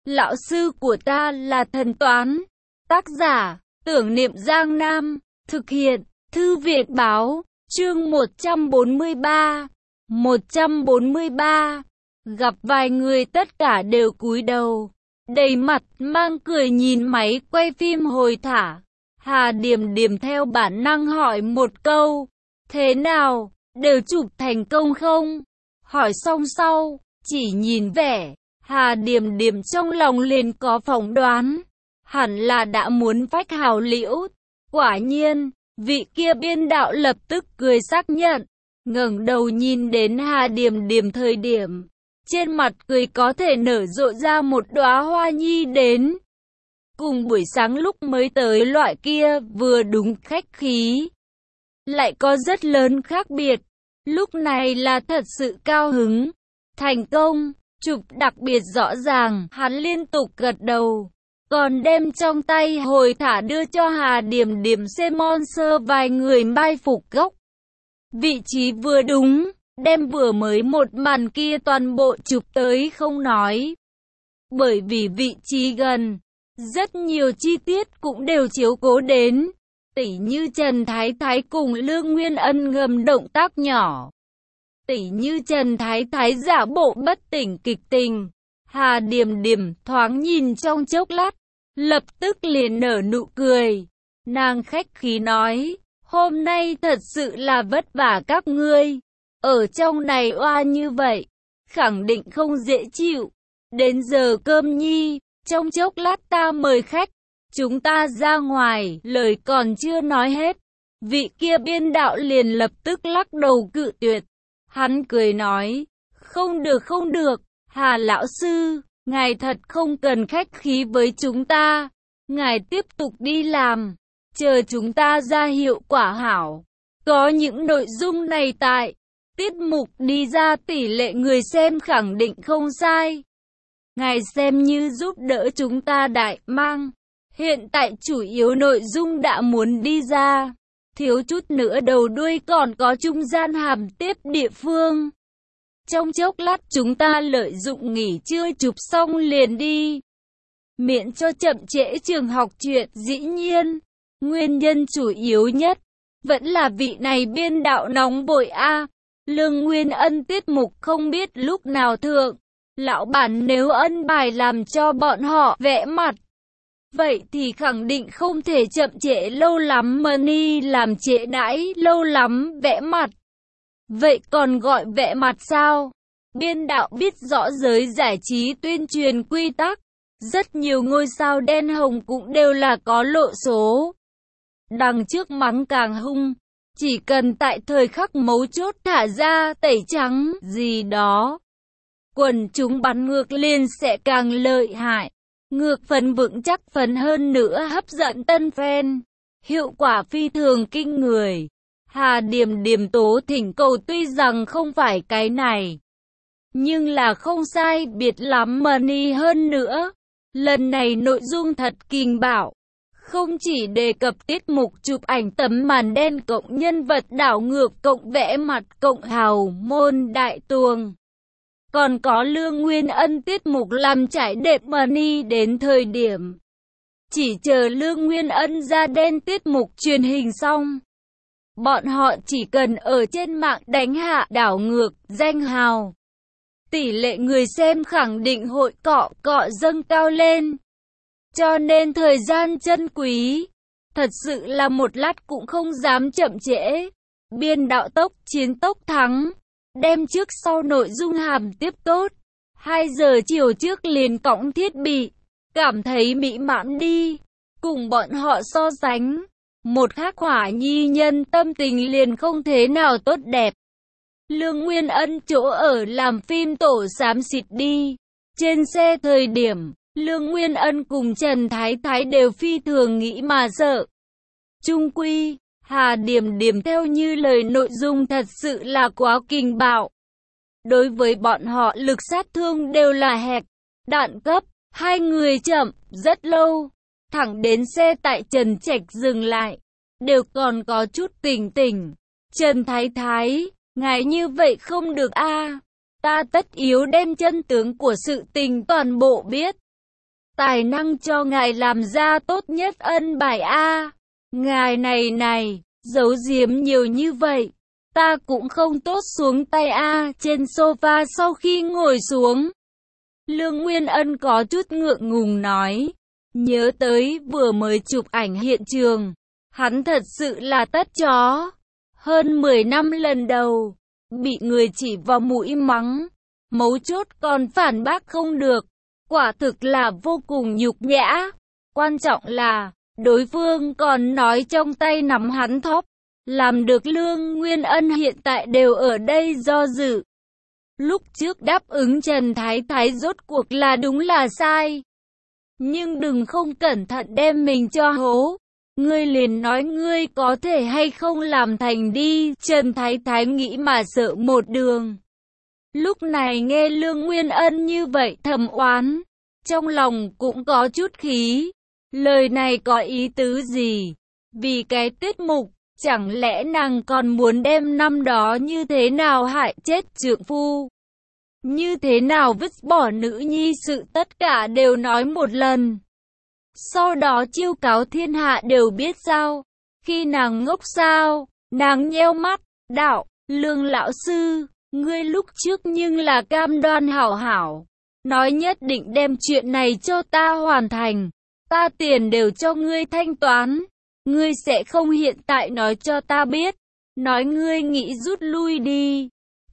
Lão sư của ta là thần toán. Tác giả, Tưởng Niệm Giang Nam. Thực hiện, Thư viện báo. Chương 143. 143. Gặp vài người tất cả đều cúi đầu, đầy mặt mang cười nhìn máy quay phim hồi thả. Hà Điềm Điềm theo bản năng hỏi một câu, thế nào, đều chụp thành công không? Hỏi xong sau, chỉ nhìn vẻ, Hà Điềm Điềm trong lòng liền có phỏng đoán, hẳn là đã muốn phách hào liễu. Quả nhiên, vị kia biên đạo lập tức cười xác nhận, ngẩng đầu nhìn đến Hà Điềm Điềm thời điểm, trên mặt cười có thể nở rộ ra một đóa hoa nhi đến. Cùng buổi sáng lúc mới tới loại kia vừa đúng khách khí, lại có rất lớn khác biệt. Lúc này là thật sự cao hứng. Thành công, chụp đặc biệt rõ ràng, hắn liên tục gật đầu, còn đem trong tay hồi thả đưa cho Hà Điềm Điềm xem sponsor vài người mai phục gốc. Vị trí vừa đúng, đem vừa mới một màn kia toàn bộ chụp tới không nói. Bởi vì vị trí gần, rất nhiều chi tiết cũng đều chiếu cố đến. Tỉ như Trần Thái Thái cùng Lương Nguyên Ân ngầm động tác nhỏ. Tỉ như Trần Thái Thái giả bộ bất tỉnh kịch tình. Hà Điềm Điềm thoáng nhìn trong chốc lát, lập tức liền nở nụ cười. Nàng khách khí nói, hôm nay thật sự là vất vả các ngươi. Ở trong này oa như vậy, khẳng định không dễ chịu. Đến giờ cơm nhi, trong chốc lát ta mời khách. Chúng ta ra ngoài, lời còn chưa nói hết. Vị kia biên đạo liền lập tức lắc đầu cự tuyệt. Hắn cười nói, không được, Hà lão sư, ngài thật không cần khách khí với chúng ta. Ngài tiếp tục đi làm, chờ chúng ta ra hiệu quả hảo. Có những nội dung này tại tiết mục đi ra tỷ lệ người xem khẳng định không sai. Ngài xem như giúp đỡ chúng ta đại mang. Hiện tại chủ yếu nội dung đã muốn đi ra, thiếu chút nữa đầu đuôi còn có trung gian hàm tiếp địa phương. Trong chốc lát chúng ta lợi dụng nghỉ trưa chụp xong liền đi, miễn cho chậm trễ trường học chuyện. Dĩ nhiên, nguyên nhân chủ yếu nhất vẫn là vị này biên đạo nóng vội a. Lương Nguyên Ân tiết mục không biết lúc nào thượng, lão bản nếu ân bài làm cho bọn họ vẽ mặt, vậy thì khẳng định không thể chậm trễ lâu lắm. Money làm trễ đãi lâu lắm vẽ mặt, vậy còn gọi vẽ mặt sao? Biên đạo biết rõ giới giải trí tuyên truyền quy tắc, rất nhiều ngôi sao đen hồng cũng đều là có lộ số. Đằng trước mắng càng hung, chỉ cần tại thời khắc mấu chốt thả ra tẩy trắng gì đó, quần chúng bắn ngược lên sẽ càng lợi hại. Ngược phần vững chắc phần hơn nữa hấp dẫn tân fan, hiệu quả phi thường kinh người. Hà Điềm Điềm tố thỉnh cầu tuy rằng không phải cái này, nhưng là không sai biệt lắm money hơn nữa. Lần này nội dung thật kinh bạo, không chỉ đề cập tiết mục chụp ảnh tấm màn đen cộng nhân vật đảo ngược cộng vẽ mặt cộng hào môn đại tuồng, còn có Lương Nguyên Ân tiết mục làm trải đẹp money đến thời điểm. Chỉ chờ Lương Nguyên Ân ra đen tiết mục truyền hình xong, bọn họ chỉ cần ở trên mạng đánh hạ đảo ngược danh hào, tỷ lệ người xem khẳng định hội cọ dâng cao lên. Cho nên thời gian chân quý, thật sự là một lát cũng không dám chậm trễ. Biên đạo tốc chiến tốc thắng, đem trước sau nội dung hàm tiếp tốt. 2 giờ chiều trước liền cõng thiết bị, cảm thấy mỹ mãn đi. Cùng bọn họ so sánh, một khắc hỏa nhi nhân tâm tình liền không thế nào tốt đẹp. Lương Nguyên Ân chỗ ở làm phim tổ xám xịt đi. Trên xe thời điểm, Lương Nguyên Ân cùng Trần Thái Thái đều phi thường nghĩ mà sợ. Chung quy, Hà Điềm Điềm theo như lời nội dung thật sự là quá kinh bạo. Đối với bọn họ lực sát thương đều là hẹp, đạn cấp. 2 người chậm rất lâu, thẳng đến xe tại Trần Trạch dừng lại, đều còn có chút tỉnh. Trần Thái Thái, ngài như vậy không được a. Ta tất yếu đem chân tướng của sự tình toàn bộ biết. tài năng cho ngài làm ra tốt nhất ân bài a. Ngài này, giấu giếm nhiều như vậy, ta cũng không tốt xuống tay a. Trên sofa sau khi ngồi xuống, Lương Nguyên Ân có chút ngượng ngùng nói, nhớ tới vừa mới chụp ảnh hiện trường, hắn thật sự là tất chó. Hơn 10 năm lần đầu, bị người chỉ vào mũi mắng, mấu chốt còn phản bác không được, quả thực là vô cùng nhục nhã. Quan trọng là, đối phương còn nói trong tay nắm hắn thóp, làm được Lương Nguyên Ân hiện tại đều ở đây do dự. Lúc trước đáp ứng Trần Thái Thái rốt cuộc là đúng là sai. Nhưng đừng không cẩn thận đem mình cho hố. Ngươi liền nói ngươi có thể hay không làm thành đi. Trần Thái Thái nghĩ mà sợ một đường. Lúc này nghe Lương Nguyên Ân như vậy thầm oán, trong lòng cũng có chút khí. Lời này có ý tứ gì? Vì cái tiết mục, chẳng lẽ nàng còn muốn đem năm đó như thế nào hại chết trượng phu? Như thế nào vứt bỏ nữ nhi sự tất cả đều nói một lần. Sau đó chiêu cáo thiên hạ đều biết sao? Khi nàng ngốc sao? Nàng nheo mắt, đạo, Lương lão sư, ngươi lúc trước nhưng là cam đoan hảo hảo. Nói nhất định đem chuyện này cho ta hoàn thành. Ta tiền đều cho ngươi thanh toán. Ngươi sẽ không hiện tại nói cho ta biết. Nói ngươi nghĩ rút lui đi.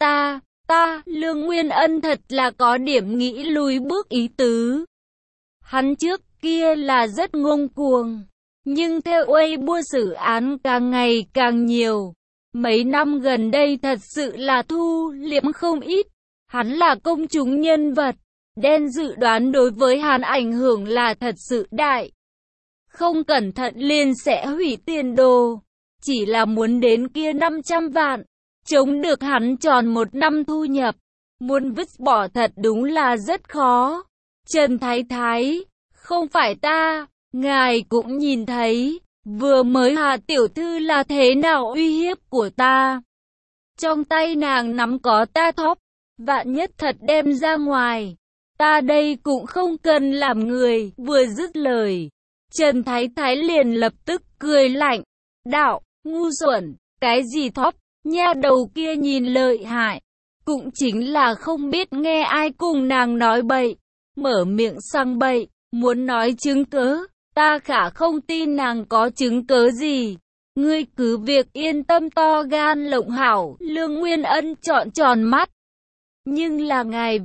Lương Nguyên Ân thật là có điểm nghĩ lùi bước ý tứ. Hắn trước kia là rất ngông cuồng. Nhưng theo Weibo xử án càng ngày càng nhiều. Mấy năm gần đây thật sự là thu liễm không ít. Hắn là công chúng nhân vật. Đen dự đoán đối với hắn ảnh hưởng là thật sự đại. Không cẩn thận liền sẽ hủy tiền đồ. Chỉ là muốn đến kia 500 vạn. Chống được hắn tròn một năm thu nhập. Muốn vứt bỏ thật đúng là rất khó. Trần Thái Thái, không phải ta, ngài cũng nhìn thấy. Vừa mới Hà tiểu thư là thế nào uy hiếp của ta. Trong tay nàng nắm có ta thóp. Vạn nhất thật đem ra ngoài. Ta đây cũng không cần làm người. Vừa dứt lời, Trần Thái Thái liền lập tức cười lạnh. Đạo, ngu xuẩn, cái gì thóp, nha đầu kia nhìn lợi hại. Cũng chính là không biết nghe ai cùng nàng nói bậy. Mở miệng sang bậy, muốn nói chứng cớ. Ta khả không tin nàng có chứng cớ gì. Ngươi cứ việc yên tâm to gan lộng hảo. Lương Nguyên Ân tròn mắt. Nhưng là ngài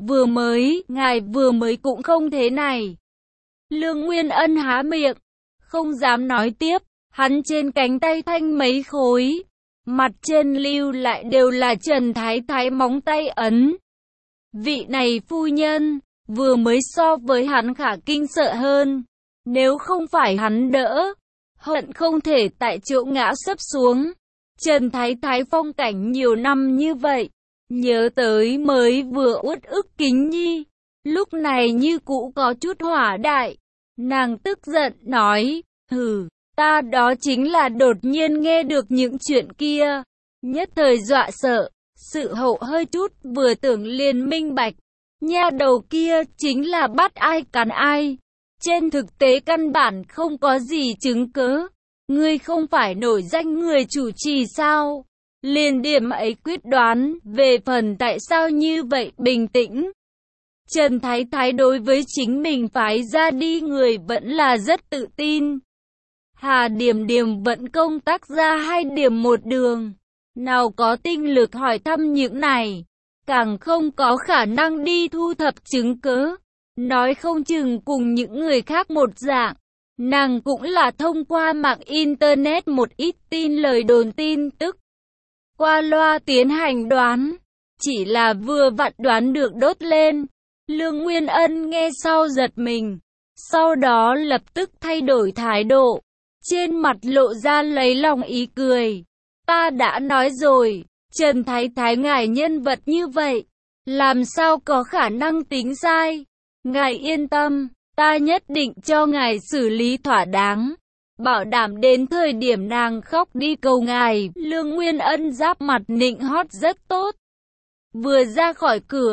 vừa mới cũng không thế này. Lương Nguyên Ân há miệng, không dám nói tiếp. Hắn trên cánh tay thanh mấy khối, mặt trên lưu lại đều là Trần Thái Thái móng tay ấn. Vị này phu nhân, vừa mới so với hắn khả kinh sợ hơn. Nếu không phải hắn đỡ, hận không thể tại chỗ ngã sấp xuống. Trần Thái Thái phong cảnh nhiều năm như vậy, nhớ tới mới vừa uất ức Kính Nhi, lúc này như cũ có chút hỏa đại. Nàng tức giận nói, hừ, ta đó chính là đột nhiên nghe được những chuyện kia, nhất thời dọa sợ, sự hậu hơi chút vừa tưởng liền minh bạch. Nha đầu kia chính là bắt ai cắn ai. Trên thực tế căn bản không có gì chứng cớ. Ngươi không phải nổi danh người chủ trì sao? Liền điểm ấy quyết đoán, về phần tại sao như vậy bình tĩnh. Trần Thái Thái đối với chính mình phái ra đi người vẫn là rất tự tin. Hà Điểm Điểm vẫn công tác ra 2 điểm một đường. Nào có tinh lực hỏi thăm những này. Càng không có khả năng đi thu thập chứng cớ. Nói không chừng cùng những người khác một dạng. Nàng cũng là thông qua mạng Internet một ít tin lời đồn tin tức. Qua loa tiến hành đoán. Chỉ là vừa vặn đoán được đốt lên. Lương Nguyên Ân nghe sau giật mình. Sau đó lập tức thay đổi thái độ. Trên mặt lộ ra lấy lòng ý cười. Ta đã nói rồi, Trần Thái Thái ngài nhân vật như vậy. Làm sao có khả năng tính sai. Ngài yên tâm, ta nhất định cho ngài xử lý thỏa đáng. Bảo đảm đến thời điểm nàng khóc đi cầu ngài. Lương Nguyên Ân giáp mặt nịnh hót rất tốt. Vừa ra khỏi cửa,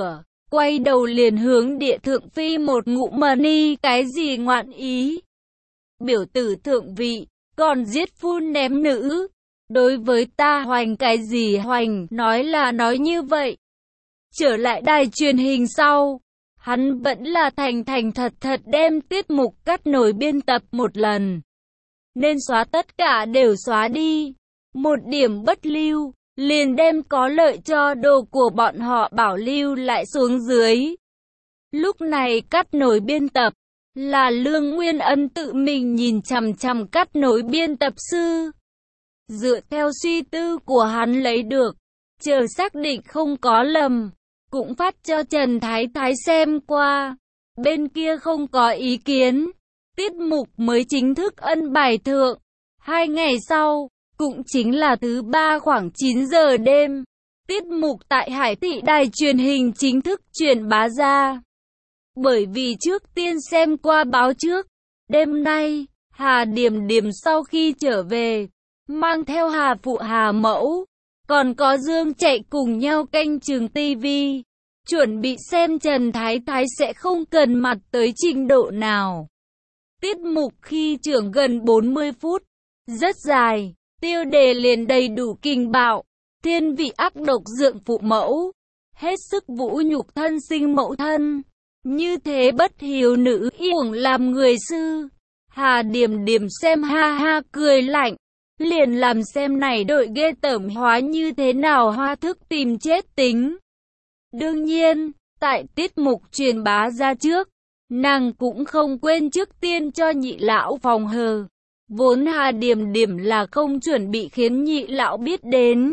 quay đầu liền hướng Địa Thượng Phi một ngụm mani, cái gì ngoạn ý? Biểu tử thượng vị, còn giết phu ném nữ. Đối với ta hoành cái gì hoành, nói là nói như vậy. Trở lại đài truyền hình sau, hắn vẫn là thành thật thật đem tiết mục cắt nối biên tập một lần. Nên xóa tất cả đều xóa đi. Một điểm bất lưu, liền đem có lợi cho đồ của bọn họ bảo lưu lại xuống dưới. Lúc này cắt nối biên tập, là Lương Nguyên Ân tự mình nhìn chằm chằm cắt nối biên tập sư. Dựa theo suy tư của hắn lấy được, chờ xác định không có lầm, cũng phát cho Trần Thái Thái xem qua. Bên kia không có ý kiến, tiết mục mới chính thức ân bài thượng. 2 ngày sau, cũng chính là thứ ba khoảng 9 giờ đêm, tiết mục tại Hải Thị đài truyền hình chính thức truyền bá ra. Bởi vì trước tiên xem qua báo trước, đêm nay, Hà Điềm Điềm sau khi trở về, mang theo Hà Phụ Hà Mẫu, còn có Dương chạy cùng nhau canh chừng tivi, chuẩn bị xem Trần Thái Thái sẽ không cần mặt tới trình độ nào. Tiết mục khi trưởng gần 40 phút, rất dài, tiêu đề liền đầy đủ kinh bạo, thiên vị ác độc dượng phụ mẫu, hết sức vũ nhục thân sinh mẫu thân, như thế bất hiếu nữ uổng làm người sư. Hà Điềm Điềm xem ha ha cười lạnh, liền làm xem này đội ghê tởm hóa như thế nào hoa thức tìm chết tính. Đương nhiên, tại tiết mục truyền bá ra trước, nàng cũng không quên trước tiên cho nhị lão phòng hờ. Vốn Hà Điềm Điềm là không chuẩn bị khiến nhị lão biết đến,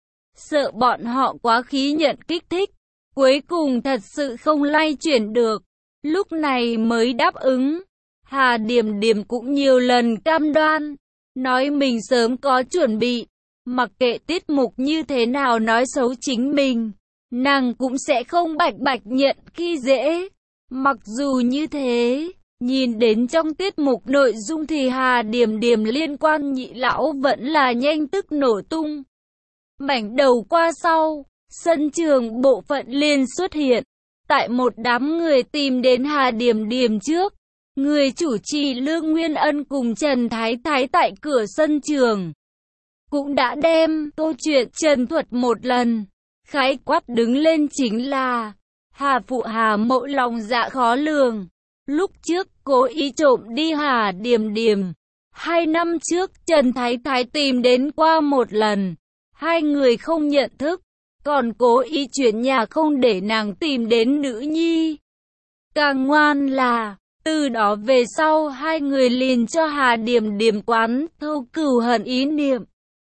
sợ bọn họ quá khí nhận kích thích, cuối cùng thật sự không lay chuyển được, lúc này mới đáp ứng. Hà Điềm Điềm cũng nhiều lần cam đoan, nói mình sớm có chuẩn bị, mặc kệ tiết mục như thế nào nói xấu chính mình, nàng cũng sẽ không bạch nhận khi dễ. Mặc dù như thế, nhìn đến trong tiết mục nội dung thì Hà Điềm Điềm liên quan nhị lão vẫn là nhanh tức nổ tung. Mảnh đầu qua sau, sân trường bộ phận liền xuất hiện. Tại một đám người tìm đến Hà Điềm Điềm trước, người chủ trì Lương Nguyên Ân cùng Trần Thái Thái tại cửa sân trường cũng đã đem câu chuyện trần thuật một lần. Khái quát đứng lên chính là Hà Phụ Hà Mẫu lòng dạ khó lường. Lúc trước cố ý trộm đi Hà Điềm Điềm. 2 năm trước Trần Thái Thái tìm đến qua một lần, 2 người không nhận thức, còn cố ý chuyển nhà không để nàng tìm đến nữ nhi. Càng ngoan là, từ đó về sau 2 người liền cho Hà Điềm Điềm quán thâu cừu hận ý niệm.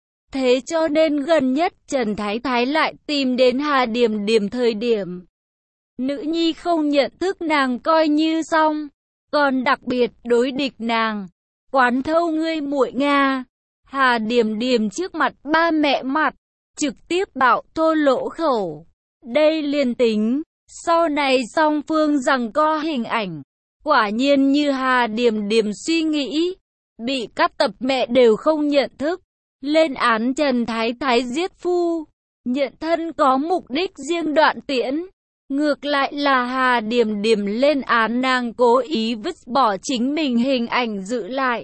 Thế cho nên gần nhất Trần Thái Thái lại tìm đến Hà Điềm Điềm thời điểm nữ nhi không nhận thức nàng coi như xong, còn đặc biệt đối địch nàng. Quán thâu ngươi muội Nga. Hà Điềm Điềm trước mặt ba mẹ mặt, trực tiếp bạo thô lỗ khẩu. Đây liền tính, sau này song phương giằng co hình ảnh. Quả nhiên như Hà Điềm Điềm suy nghĩ, bị các tập mẹ đều không nhận thức. Lên án Trần Thái Thái giết phu, nhận thân có mục đích riêng đoạn tiễn. Ngược lại là Hà Điềm Điềm lên án nàng cố ý vứt bỏ chính mình hình ảnh giữ lại.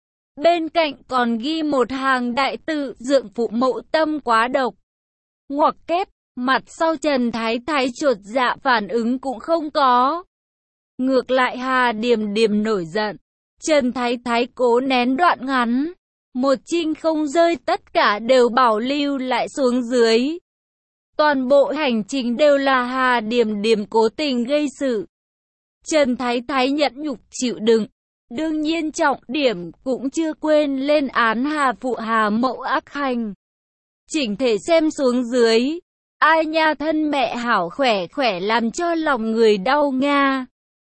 Bên cạnh còn ghi một hàng đại tự dượng phụ mẫu tâm quá độc. Ngoặc kép, mặt sau Trần Thái Thái chột dạ phản ứng cũng không có. Ngược lại Hà Điềm Điềm nổi giận, Trần Thái Thái cố nén đoạn ngắn. Một trinh không rơi tất cả đều bảo lưu lại xuống dưới. Toàn bộ hành trình đều là Hà Điềm Điềm cố tình gây sự. Trần Thái Thái nhẫn nhục chịu đựng. Đương nhiên trọng điểm cũng chưa quên lên án Hà Phụ Hà Mẫu ác hành. Chỉnh thể xem xuống dưới, ai nha thân mẹ hảo khỏe khỏe làm cho lòng người đau nga.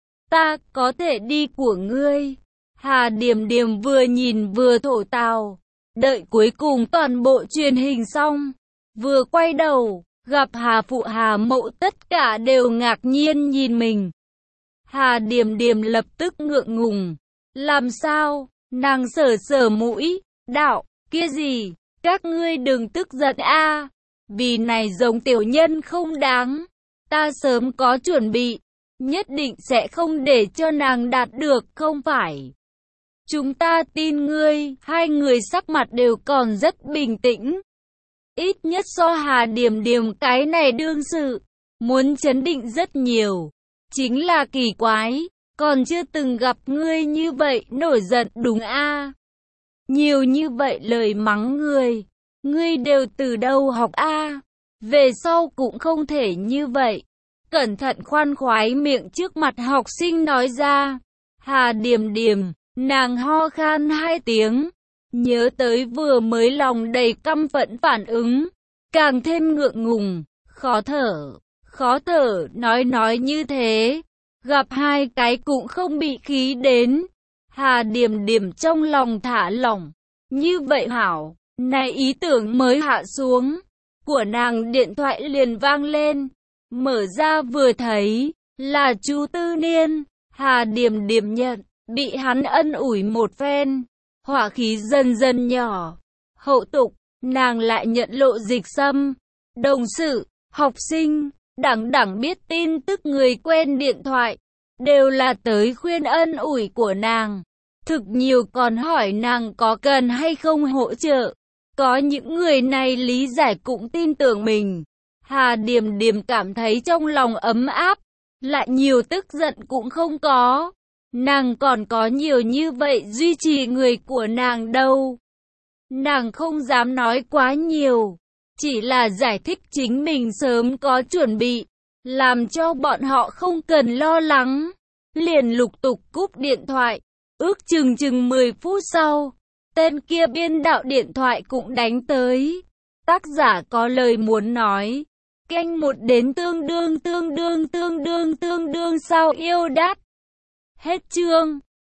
Ta có thể đi của ngươi. Hà Điềm Điềm vừa nhìn vừa thổ tào. Đợi cuối cùng toàn bộ truyền hình xong, vừa quay đầu, gặp Hà Phụ Hà Mẫu tất cả đều ngạc nhiên nhìn mình. Hà Điềm Điềm lập tức ngượng ngùng. Làm sao? Nàng sờ sờ mũi, đạo, kia gì? Các ngươi đừng tức giận a, vì này giống tiểu nhân không đáng. Ta sớm có chuẩn bị, nhất định sẽ không để cho nàng đạt được, không phải. Chúng ta tin ngươi. Hai người sắc mặt đều còn rất bình tĩnh. Ít nhất so Hà Điềm Điềm cái này đương sự, muốn chấn định rất nhiều. Chính là kỳ quái, còn chưa từng gặp ngươi như vậy nổi giận đúng a? Nhiều như vậy lời mắng ngươi đều từ đâu học a? Về sau cũng không thể như vậy. Cẩn thận khoan khoái miệng trước mặt học sinh nói ra. Hà Điềm Điềm, nàng ho khan 2 tiếng, nhớ tới vừa mới lòng đầy căm phẫn phản ứng, càng thêm ngượng ngùng, khó thở, nói như thế, gặp hai cái cũng không bị khí đến. Hà Điềm Điềm trong lòng thả lỏng, như vậy hảo, này ý tưởng mới hạ xuống, của nàng điện thoại liền vang lên, mở ra vừa thấy, là Chu Tư Niên. Hà Điềm Điềm nhận, bị hắn ân ủi một phen, hỏa khí dần dần nhỏ. Hậu tục, nàng lại nhận Lộ Dịch Sâm, đồng sự, học sinh, đẳng biết tin tức người quen điện thoại, đều là tới khuyên ân ủi của nàng. Thực nhiều còn hỏi nàng có cần hay không hỗ trợ. Có những người này lý giải cũng tin tưởng mình. Hà Điềm Điềm cảm thấy trong lòng ấm áp, lại nhiều tức giận cũng không có. Nàng còn có nhiều như vậy duy trì người của nàng đâu. Nàng không dám nói quá nhiều, chỉ là giải thích chính mình sớm có chuẩn bị, làm cho bọn họ không cần lo lắng. Liền lục tục cúp điện thoại, ước chừng 10 phút sau, tên kia biên đạo điện thoại cũng đánh tới. Tác giả có lời muốn nói, kênh 1 đến tương đương sao yêu đát. Hết chương.